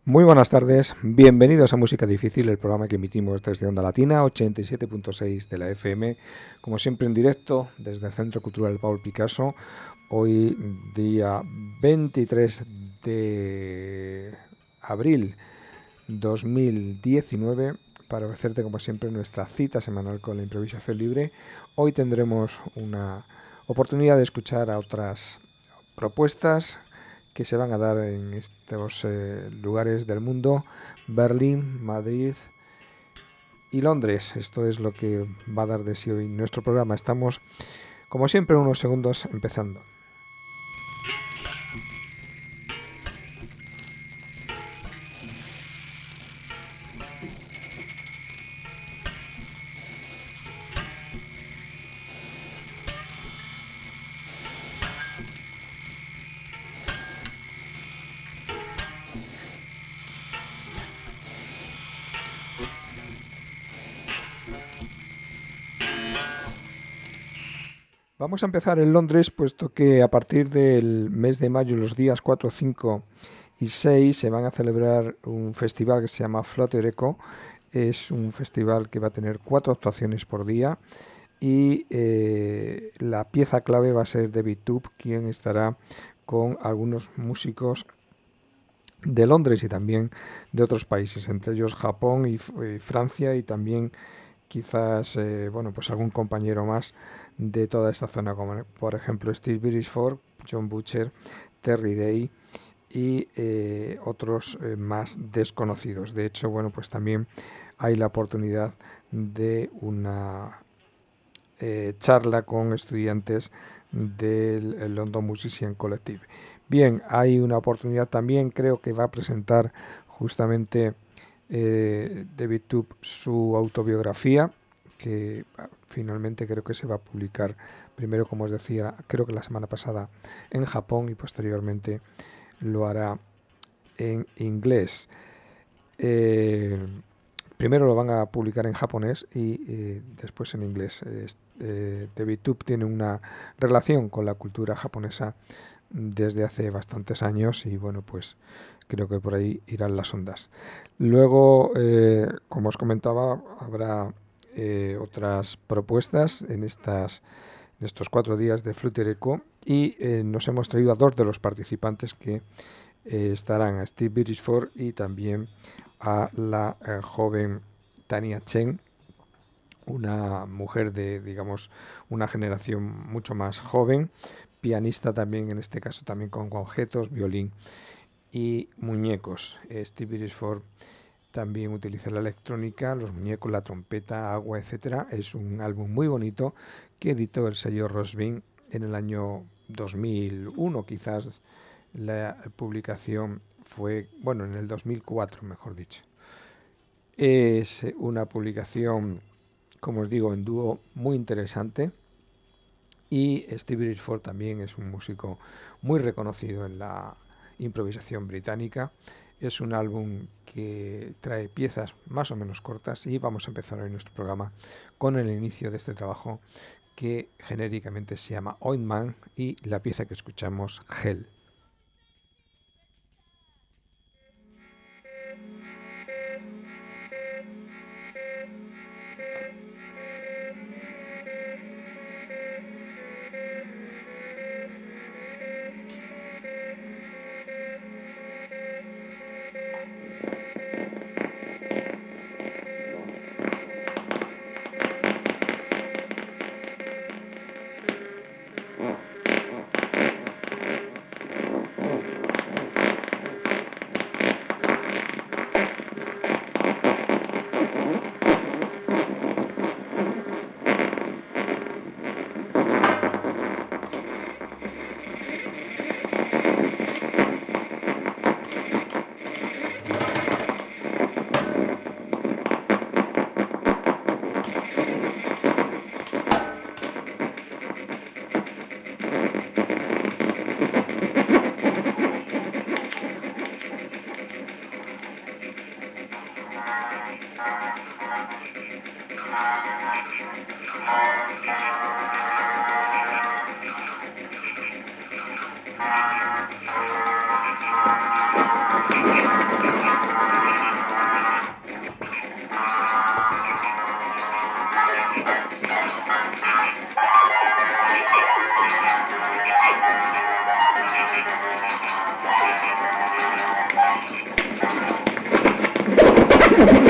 Muy buenas tardes, bienvenidos a Música Difícil, el programa que emitimos desde Onda Latina, 87.6 de la FM, como siempre en directo desde el Centro Cultural Paul Picasso, hoy día 23 de abril 2019, para ofrecerte como siempre nuestra cita semanal con la improvisación libre. Hoy tendremos una oportunidad de escuchar a otras propuestas que se van a dar en estos lugares del mundo: Berlín, Madrid y Londres. Esto es lo que va a dar de sí hoy nuestro programa. Estamos, como siempre, unos segundos empezando. Vamos a empezar en Londres, puesto que a partir del mes de mayo, los días 4, 5 y 6, se van a celebrar un festival que se llama Flutter Echo. Es un festival que va a tener 4 actuaciones por día y la pieza clave va a ser David Toope, quien estará con algunos músicos de Londres y también de otros países, entre ellos Japón y Francia, y también quizás pues algún compañero más de toda esta zona, como por ejemplo Steve Beresford, John Butcher, Terry Day y otros más desconocidos. De hecho, pues también hay la oportunidad de una charla con estudiantes del London Musician Collective. Bien, hay una oportunidad también, creo que va a presentar justamente David Toope su autobiografía, que finalmente creo que se va a publicar primero, como os decía, creo que la semana pasada en Japón, y posteriormente lo hará en inglés. Primero lo van a publicar en japonés y después en inglés. David Toope tiene una relación con la cultura japonesa desde hace bastantes años y pues creo que por ahí irán las ondas. Luego, como os comentaba, habrá otras propuestas en estos 4 días de Flutter Echo, y nos hemos traído a 2 de los participantes que estarán: a Steve Beresford y también a la joven Tania Chen, una mujer de, digamos, una generación mucho más joven, pianista también, en este caso también con objetos, violín y muñecos. Steve Beresford también utiliza la electrónica, los muñecos, la trompeta, agua, etcétera. Es un álbum muy bonito que editó el sello Rosbin en el año 2001, quizás la publicación fue, en el 2004, mejor dicho. Es una publicación, como os digo, en dúo muy interesante, y Steve Beresford también es un músico muy reconocido en la improvisación británica. Es un álbum que trae piezas más o menos cortas, y vamos a empezar hoy nuestro programa con el inicio de este trabajo, que genéricamente se llama Ointman, y la pieza que escuchamos, Hell.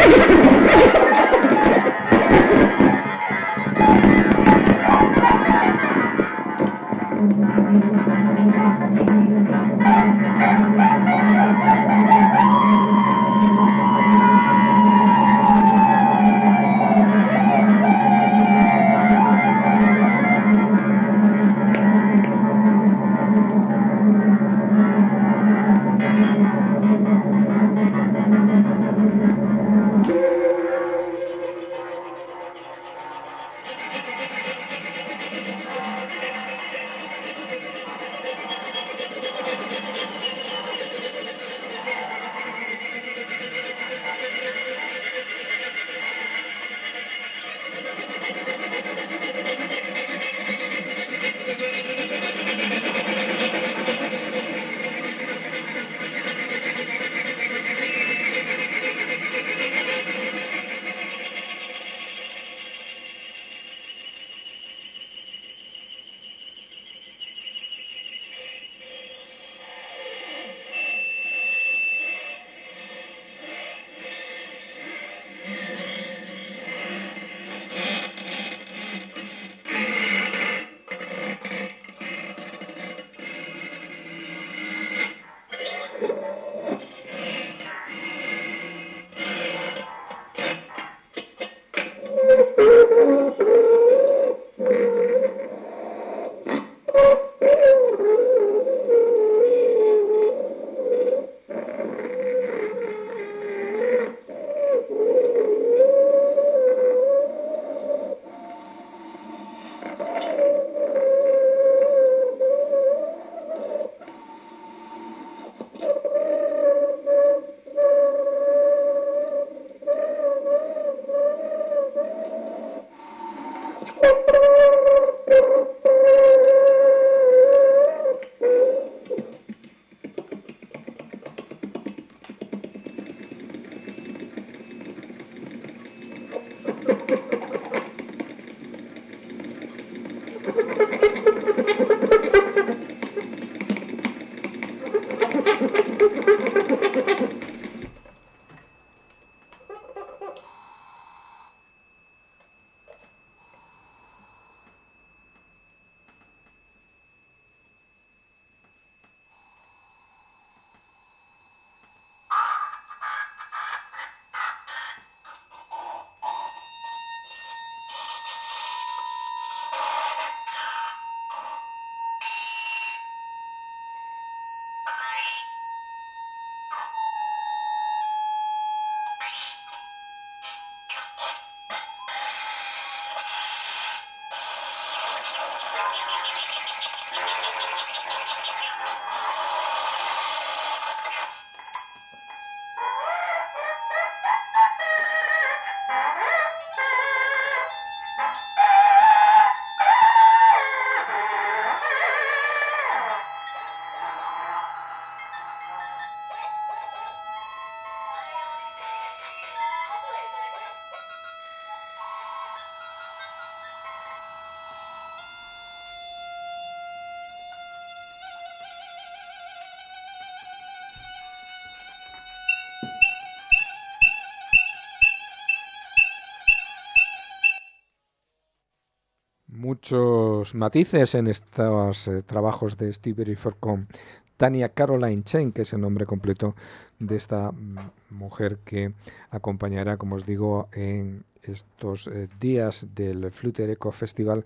Muchos matices en estos trabajos de Steve Rifer con Tania Caroline Chen, que es el nombre completo de esta mujer que acompañará, como os digo, en estos días del Flutter Echo Festival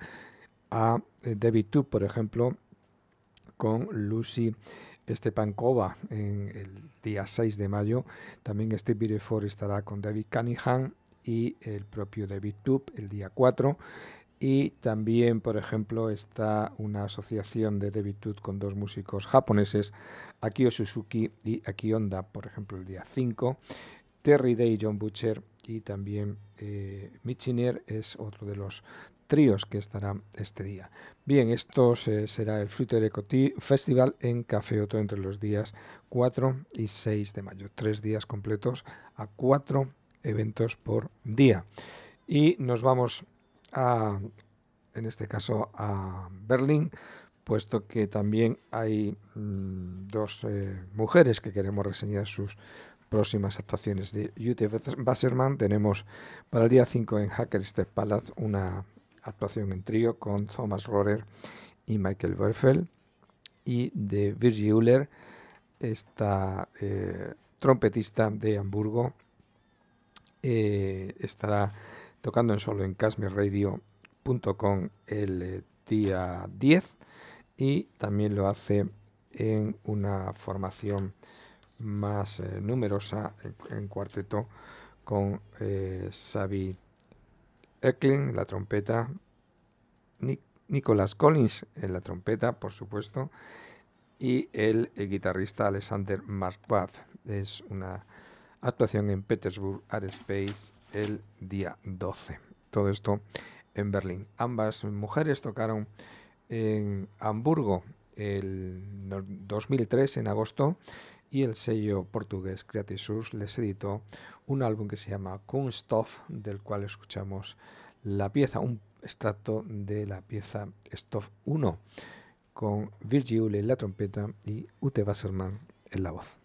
a David Tube, por ejemplo, con Lucy Stepankova en el día 6 de mayo. También Steve Rifer estará con David Cunningham y el propio David Tube el día 4. Y también, por ejemplo, está una asociación de David Tube con dos músicos japoneses, Akio Suzuki y Aki Honda, por ejemplo, el día 5. Terry Day y John Butcher, y también Michiner es otro de los tríos que estará este día. Bien, esto será el Flutter Echo Festival en Café Otto entre los días 4 y 6 de mayo. 3 días completos a 4 eventos por día. Y nos vamos en este caso a Berlín, puesto que también hay dos mujeres que queremos reseñar sus próximas actuaciones. De Ute Wasserman tenemos para el día 5 en Hackerstep Palace una actuación en trío con Thomas Rohrer y Michael Werfel. Y de Virgie Uller, esta trompetista de Hamburgo, estará tocando en solo en kashmirradio.com el día 10 y también lo hace en una formación más numerosa en cuarteto con Xavi Eklund en la trompeta, Nicholas Collins en la trompeta, por supuesto, y el guitarrista Alexander Marquardt. Es una actuación en Petersburg Art Space el día 12. Todo esto en Berlín. Ambas mujeres tocaron en Hamburgo el 2003 en agosto y el sello portugués Creative Source les editó un álbum que se llama Kunststoff, del cual escuchamos la pieza, un extracto de la pieza Stoff 1 con Virgie Uller en la trompeta y Ute Wasserman en la voz.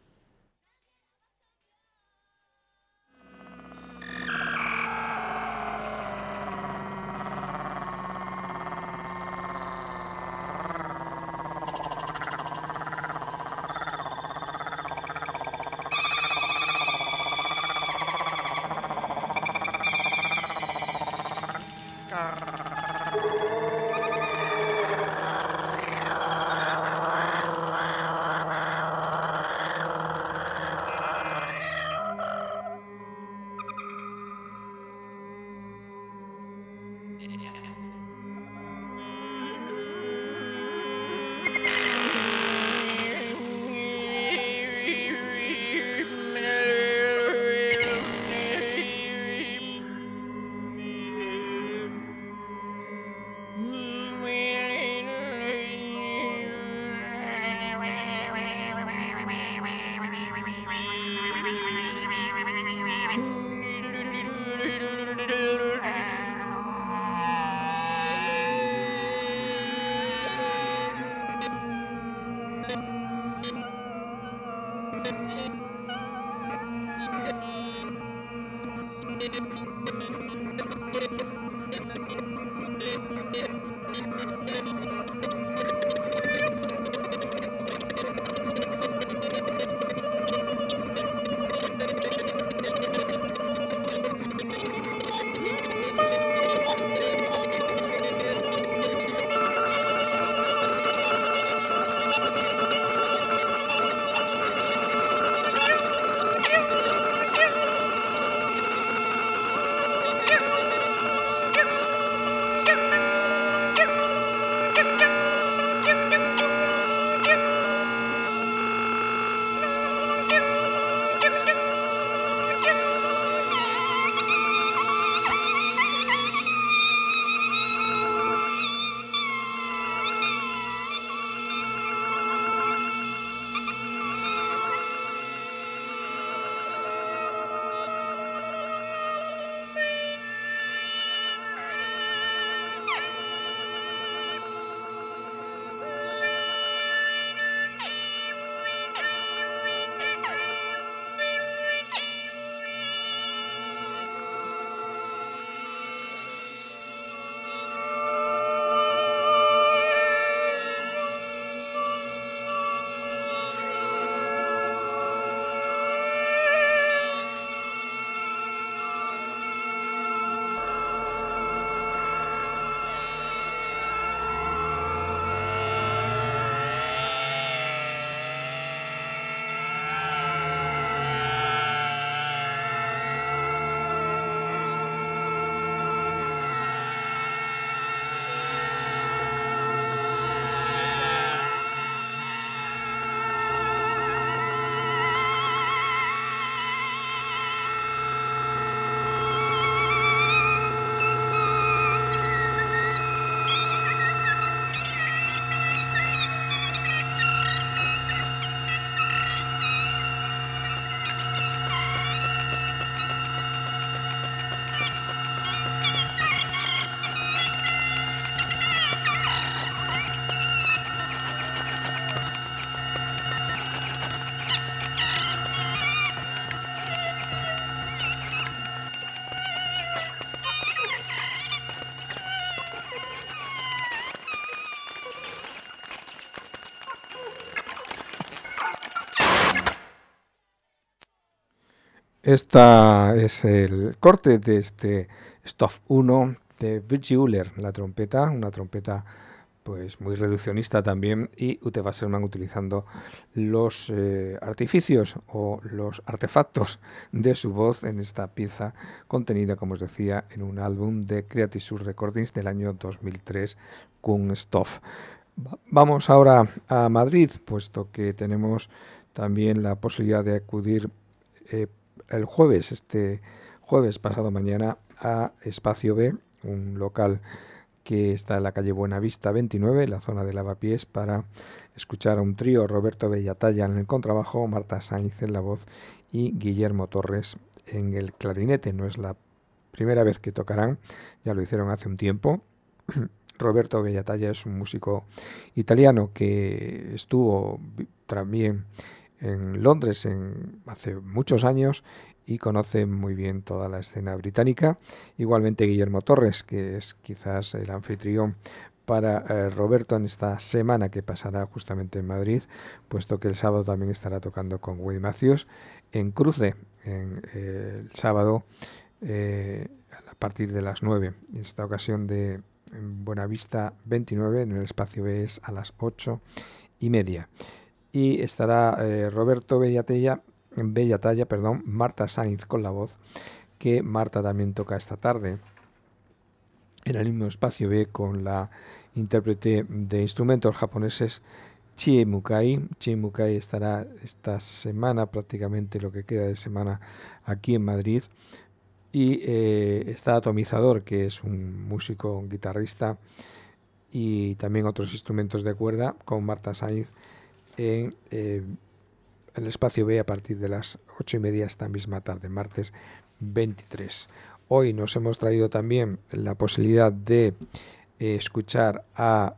Esta es el corte de este Stuff 1 de Virgil Uller, la trompeta, una trompeta pues muy reduccionista también, y Ute Wasserman utilizando los artificios o los artefactos de su voz en esta pieza contenida, como os decía, en un álbum de Creative Source Recordings del año 2003, Kunststoff. Vamos ahora a Madrid, puesto que tenemos también la posibilidad de acudir el jueves, este jueves pasado mañana, a Espacio B, un local que está en la calle Buenavista 29, en la zona de Lavapiés, para escuchar a un trío: Roberto Bellatalla en el contrabajo, Marta Sainz en la voz y Guillermo Torres en el clarinete. No es la primera vez que tocarán, ya lo hicieron hace un tiempo. Roberto Bellatalla es un músico italiano que estuvo también en Londres hace muchos años y conoce muy bien toda la escena británica. Igualmente Guillermo Torres, que es quizás el anfitrión para Roberto en esta semana que pasará justamente en Madrid, puesto que el sábado también estará tocando con Wade Matthews en Cruce, el sábado a partir de las 9. En esta ocasión de Buenavista 29, en el Espacio B es a las 8:30. Y estará Roberto Bellatalla, Marta Sainz con la voz, que Marta también toca esta tarde en el mismo Espacio B con la intérprete de instrumentos japoneses Chie Mukai. Chie Mukai estará esta semana, prácticamente lo que queda de semana, aquí en Madrid. Y está Atomizador, que es un músico, un guitarrista, y también otros instrumentos de cuerda, con Marta Sainz en el Espacio B a partir de las 8:30 esta misma tarde, martes 23. Hoy nos hemos traído también la posibilidad de escuchar a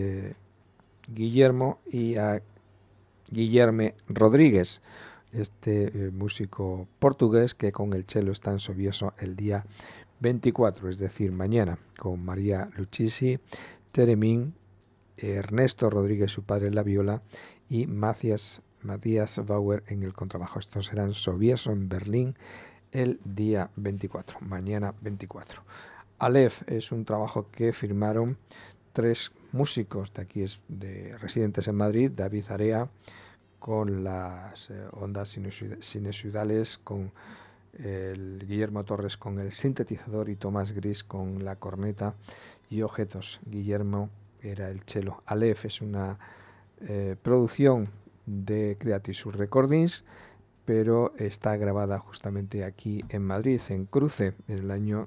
Guillermo y a Guilherme Rodríguez, este músico portugués que con el cello está en Sobieso el día 24, es decir, mañana, con María Lucchesi, Teremín, Ernesto Rodríguez, su padre, en la viola, y Matías Bauer en el contrabajo. Estos serán Sobieso en Berlín el día 24, mañana 24. Aleph es un trabajo que firmaron 3 músicos de aquí, de residentes en Madrid: David Area con las ondas sinusoidales, con el Guillermo Torres con el sintetizador y Tomás Gris con la corneta y objetos. Guillermo era el cello. Aleph es una producción de Creative Source Recordings, pero está grabada justamente aquí en Madrid, en Cruce, en el año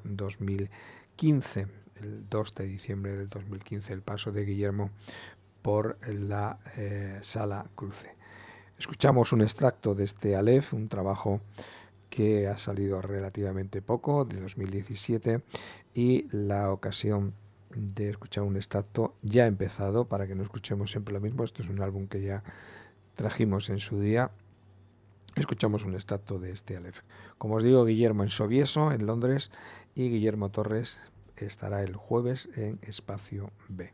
2015, el 2 de diciembre del 2015, el paso de Guillermo por la Sala Cruce. Escuchamos un extracto de este Aleph, un trabajo que ha salido relativamente poco, de 2017, y la ocasión de escuchar un extracto ya empezado, para que no escuchemos siempre lo mismo. Esto es un álbum que ya trajimos en su día. Escuchamos un extracto de este Aleph. Como os digo, Guillermo en Sobieso, en Londres, y Guillermo Torres estará el jueves en Espacio B.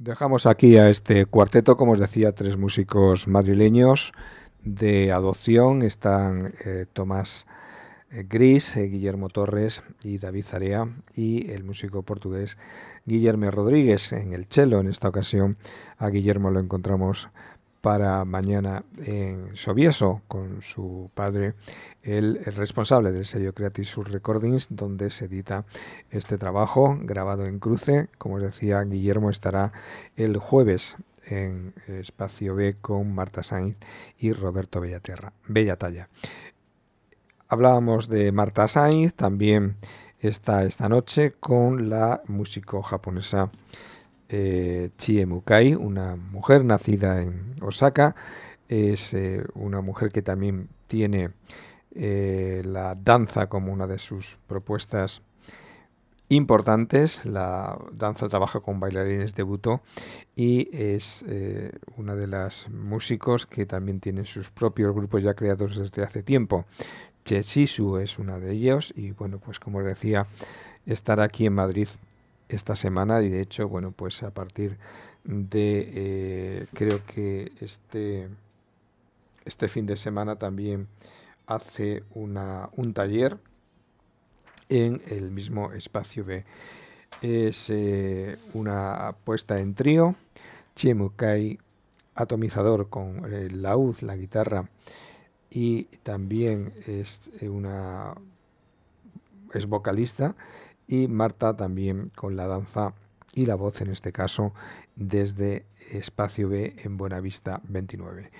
Dejamos aquí a este cuarteto, como os decía, 3 músicos madrileños de adopción. Están Tomás Gris, Guillermo Torres y David Zarea, y el músico portugués Guillermo Rodríguez en el cello. En esta ocasión a Guillermo lo encontramos para mañana en Sobieso con su padre, el responsable del sello Creative Source Recordings, donde se edita este trabajo grabado en cruce. Como os decía, Guillermo estará el jueves en Espacio B con Marta Sainz y Roberto Bellatalla. Hablábamos de Marta Sainz, también está esta noche con la músico japonesa Chie Mukai, una mujer nacida en Osaka. Es una mujer que también tiene la danza como una de sus propuestas importantes. La danza trabaja con bailarines de buto y es una de las músicos que también tiene sus propios grupos ya creados desde hace tiempo. Chesisu es una de ellos y bueno, pues como os decía, estará aquí en Madrid esta semana y de hecho, bueno, pues a partir de creo que este fin de semana también hace un taller en el mismo Espacio B. Es una puesta en trío, Chiemukai, atomizador con el laúd, la guitarra, y también es vocalista, y Marta también con la danza y la voz, en este caso desde Espacio B en Buenavista 29.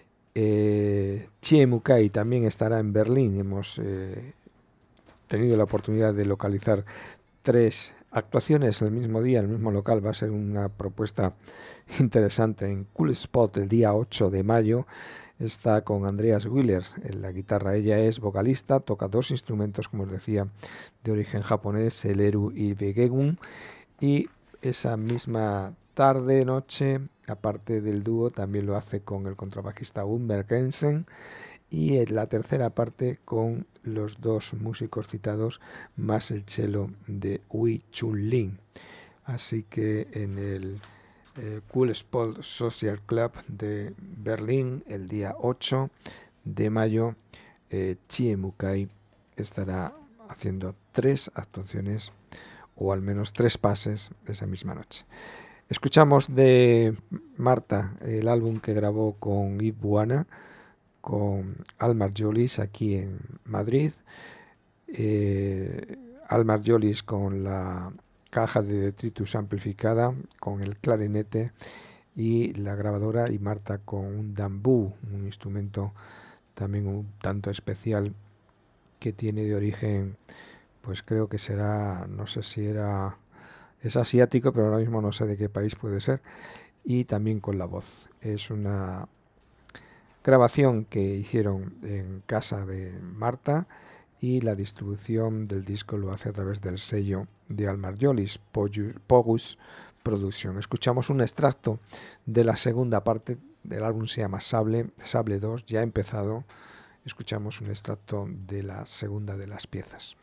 Chie Mukai también estará en Berlín. Hemos tenido la oportunidad de localizar 3 actuaciones el mismo día, en el mismo local. Va a ser una propuesta interesante en Cool Spot el día 8 de mayo. Está con Andreas Wheeler en la guitarra. Ella es vocalista, toca 2 instrumentos, como os decía, de origen japonés, el eru y el begegun. Y esa misma tarde, noche, aparte del dúo, también lo hace con el contrabajista Humber Kensen, y en la tercera parte con los 2 músicos citados más el cello de Wei Chun-Lin. Así que en el Cool Spot Social Club de Berlín el día 8 de mayo, Chie Mukai estará haciendo 3 actuaciones o al menos 3 pases esa misma noche. Escuchamos de Marta el álbum que grabó con Yves Buana, con Al Marjolis aquí en Madrid. Al Marjolis con la caja de detritus amplificada, con el clarinete y la grabadora, y Marta con un dambú, un instrumento también un tanto especial que tiene de origen, pues creo que será, no sé si es asiático, pero ahora mismo no sé de qué país puede ser, y también con la voz. Es una grabación que hicieron en casa de Marta y la distribución del disco lo hace a través del sello de Al Marjolis, Pogus Production. Escuchamos un extracto de la segunda parte del álbum, se llama Sable 2, ya ha empezado. Escuchamos un extracto de la segunda de las piezas.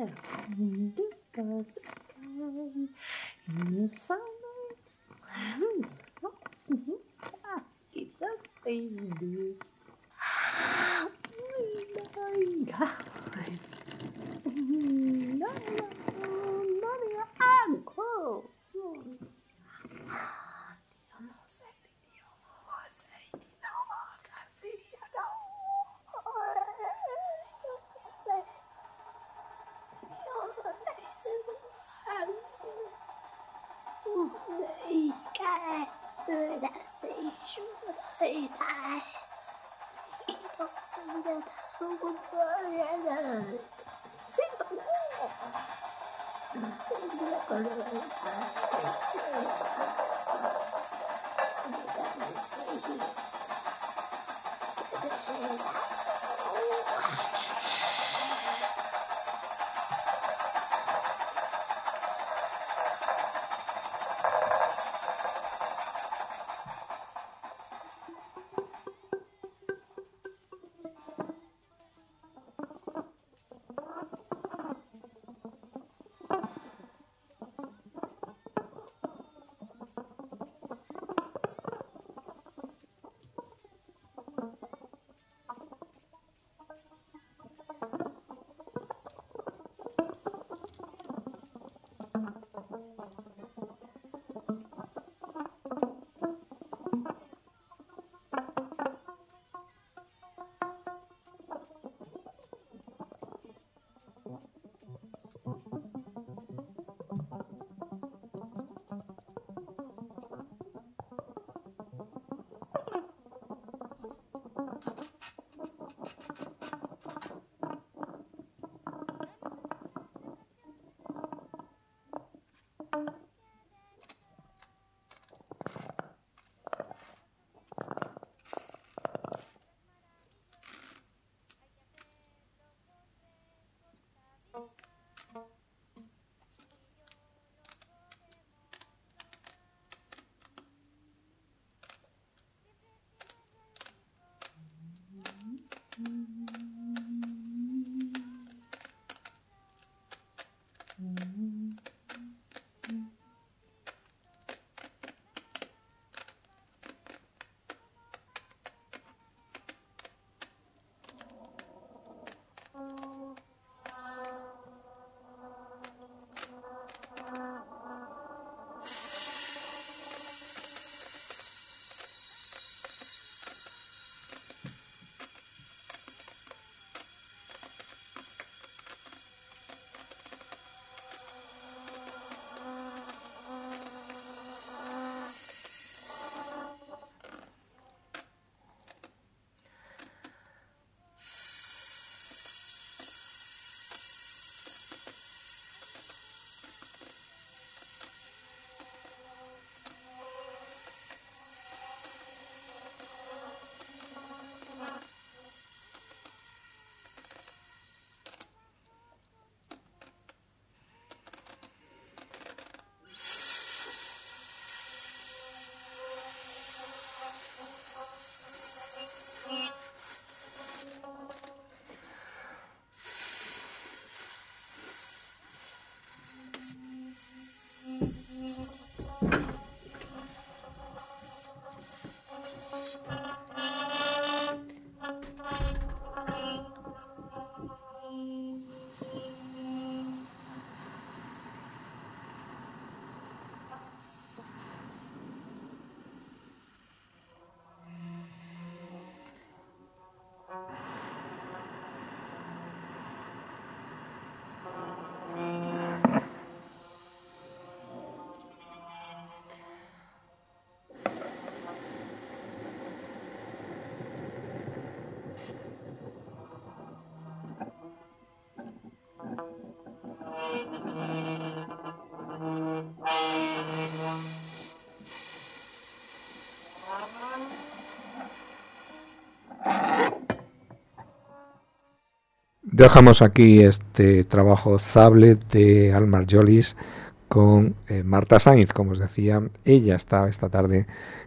Dejamos aquí este trabajo Sable de Almar Jolis con Marta Sainz, como os decía. Ella está esta tarde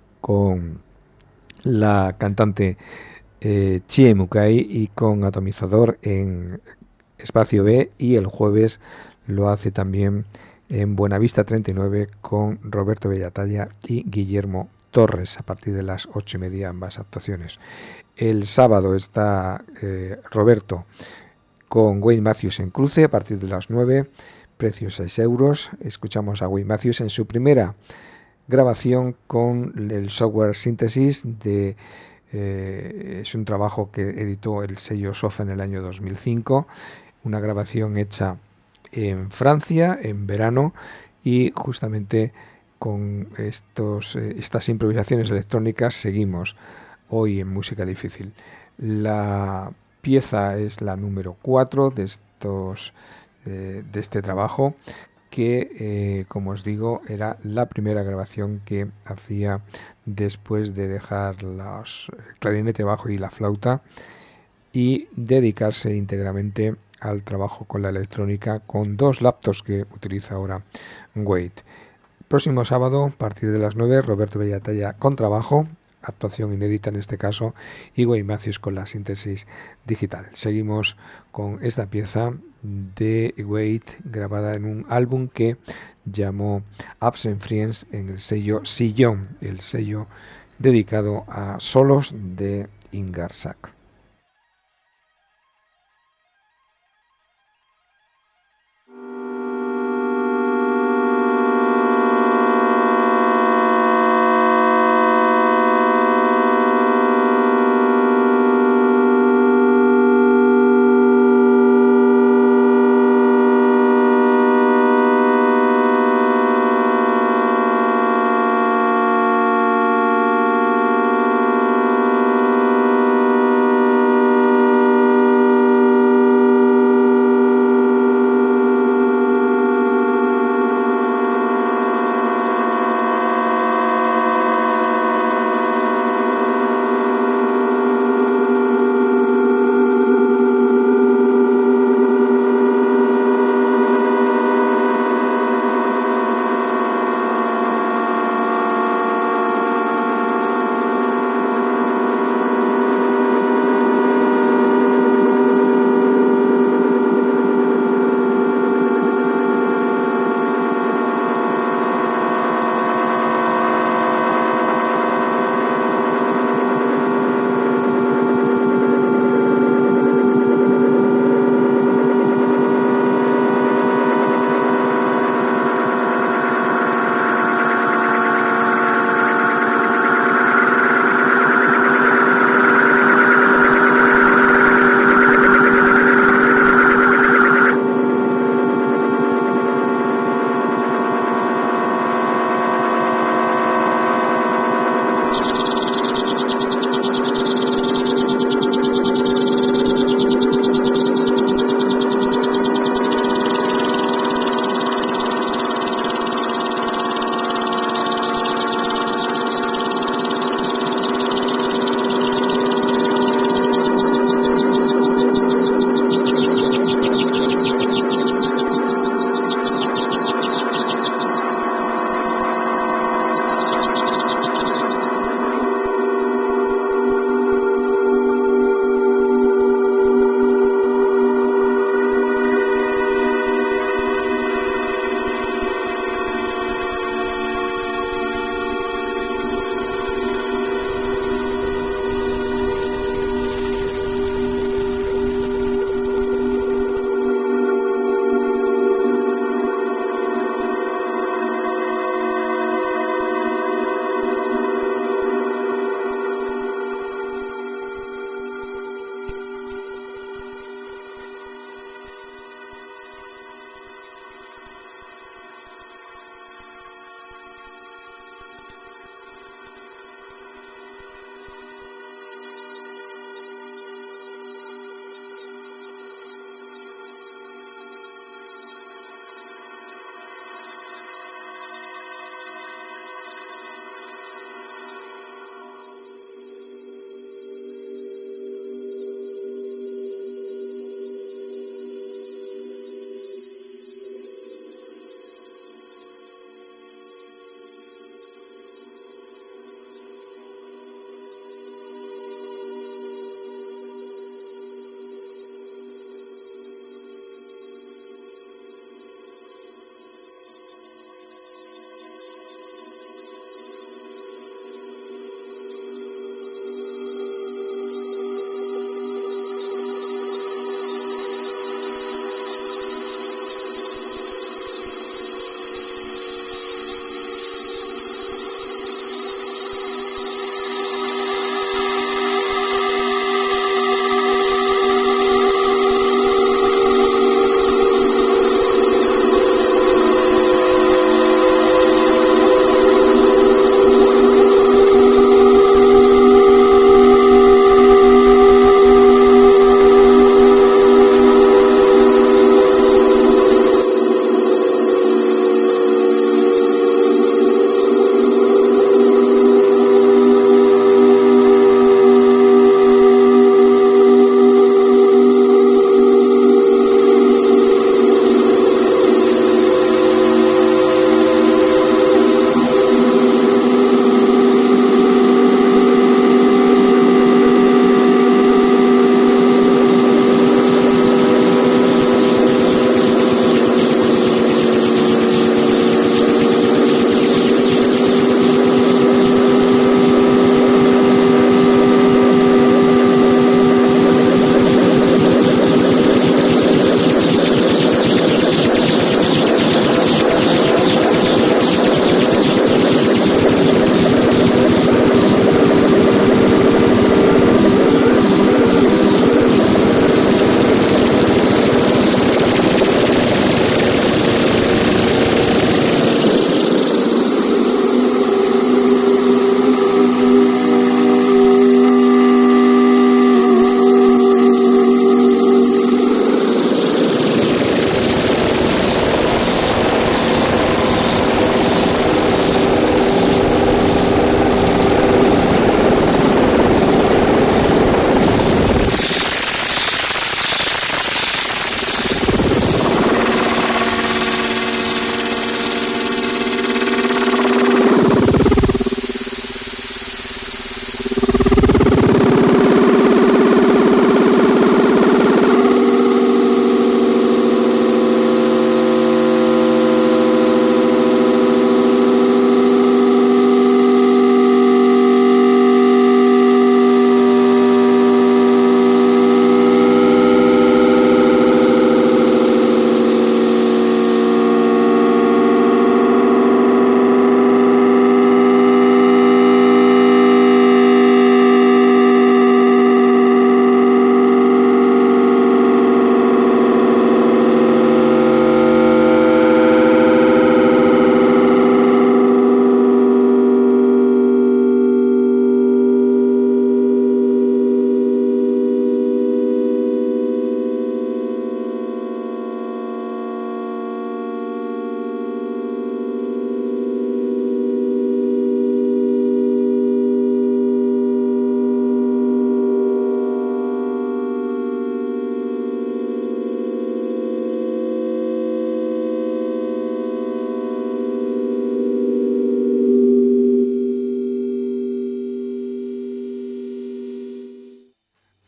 con la cantante Chie Mukai y con Atomizador en espacio B, y el jueves lo hace también en Buenavista 39 con Roberto Bellatalla y Guillermo Torres a partir de las 8:30 ambas actuaciones. El sábado está Roberto con Wayne Matthews en Cruce a partir de las 9, precio 6 euros. Escuchamos a Wayne Matthews en su primera grabación con el software Synthesis de es un trabajo que editó el sello Sofa en el año 2005, una grabación hecha en Francia en verano, y justamente con estas improvisaciones electrónicas seguimos hoy en Música Difícil. La pieza es la número 4 de este trabajo, que como os digo era la primera grabación que hacía después de dejar el clarinete bajo y la flauta y dedicarse íntegramente al trabajo con la electrónica con 2 laptops que utiliza ahora Wade. Próximo sábado, a partir de las 9, Roberto Bellatalla con trabajo, actuación inédita en este caso, y Wayne Matthews con la síntesis digital. Seguimos con esta pieza de Wade grabada en un álbum que llamó Ups and Friends en el sello Sillón, el sello dedicado a solos de Ingarsak.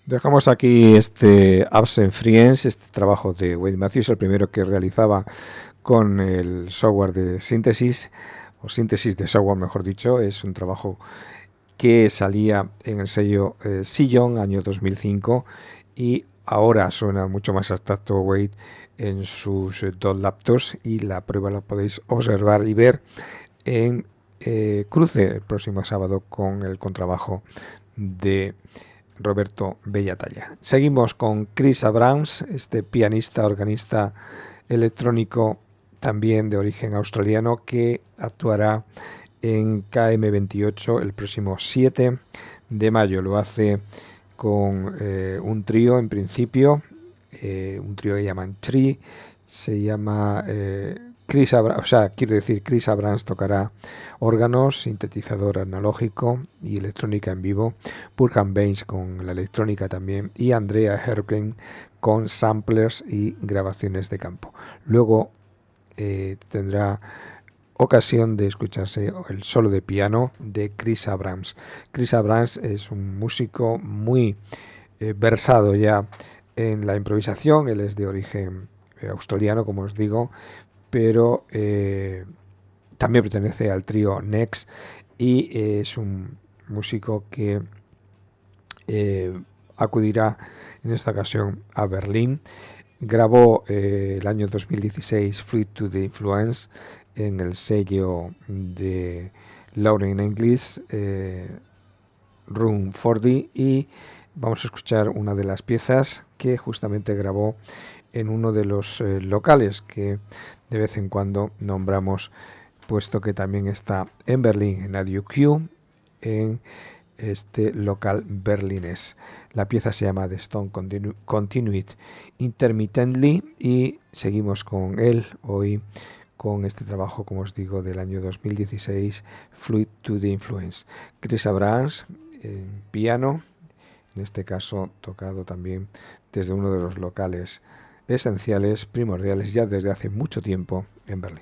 Dejamos aquí este Absent Friends, este trabajo de Wade Matthews, el primero que realizaba con el software de síntesis, o síntesis de software mejor dicho. Es un trabajo que salía en el sello Sillon, año 2005, y ahora suena mucho más abstracto Wade en sus dos laptops, y la prueba la podéis observar y ver en cruce el próximo sábado con el contrabajo de Roberto Bellatalla. Seguimos con Chris Abrams, este pianista, organista electrónico también de origen australiano, que actuará en KM28 el próximo 7 de mayo. Lo hace con un trío en principio, un trío que llaman Tree, se llama Chris Abrams, o sea, quiero decir, Chris Abrams tocará órganos, sintetizador analógico y electrónica en vivo, Burkham Baines con la electrónica también, y Andrea Hergren con samplers y grabaciones de campo. Luego tendrá ocasión de escucharse el solo de piano de Chris Abrams. Chris Abrams es un músico muy versado ya en la improvisación. Él es de origen australiano, como os digo, pero también pertenece al trío Next, y es un músico que acudirá en esta ocasión a Berlín. Grabó el año 2016 Fluid to the Influence en el sello de Lauren English, Room 40, y vamos a escuchar una de las piezas que justamente grabó en uno de los locales que de vez en cuando nombramos, puesto que también está en Berlín, en Audio Q, en este local berlinés. La pieza se llama The Stone Continued Intermittently, y seguimos con él hoy con este trabajo, como os digo, del año 2016, Fluid to the Influence. Chris Abrams en piano, en este caso tocado también desde uno de los locales esenciales, primordiales, ya desde hace mucho tiempo en Berlín.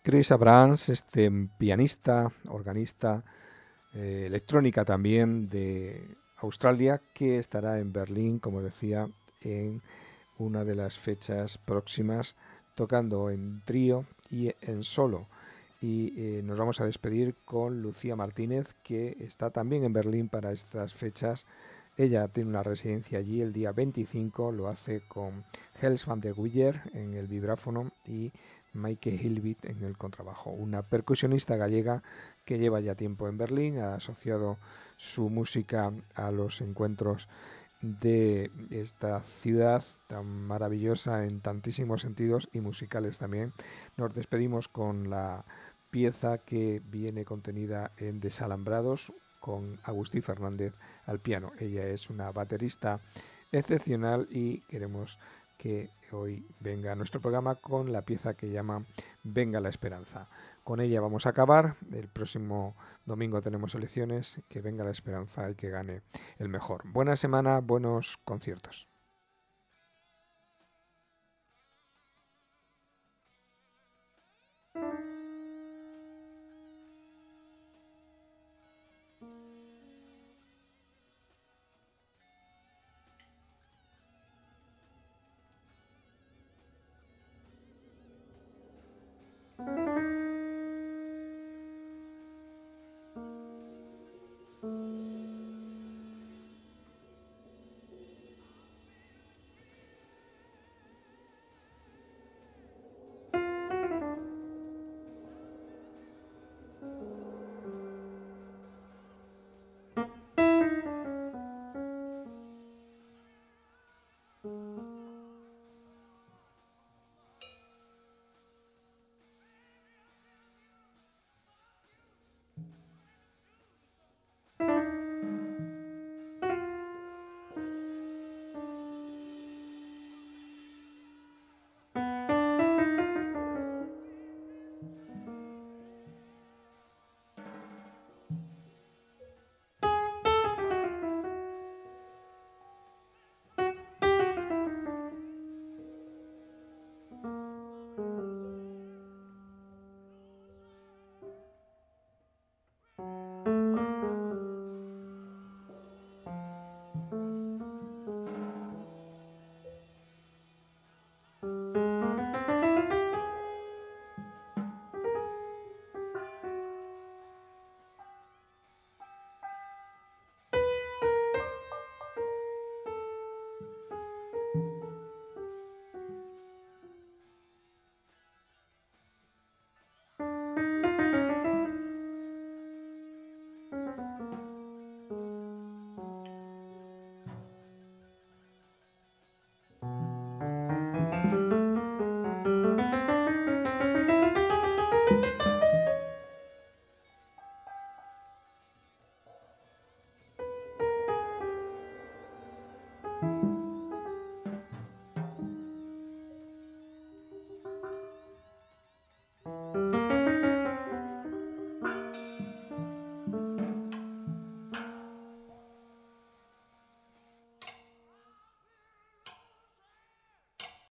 Chris Abrams, este pianista, organista, electrónica también de Australia, que estará en Berlín, como decía, en una de las fechas próximas, tocando en trío y en solo. Y nos vamos a despedir con Lucía Martínez, que está también en Berlín para estas fechas. Ella tiene una residencia allí el día 25, lo hace con Hels van der Willer en el vibráfono y Maike Hilbit en el contrabajo, una percusionista gallega que lleva ya tiempo en Berlín, ha asociado su música a los encuentros de esta ciudad tan maravillosa en tantísimos sentidos y musicales también. Nos despedimos con la pieza que viene contenida en Desalambrados, con Agustí Fernández al piano. Ella es una baterista excepcional y queremos que hoy venga a nuestro programa con la pieza que llama Venga la Esperanza. Con ella vamos a acabar. El próximo domingo tenemos elecciones. Que venga la esperanza y que gane el mejor. Buena semana, buenos conciertos.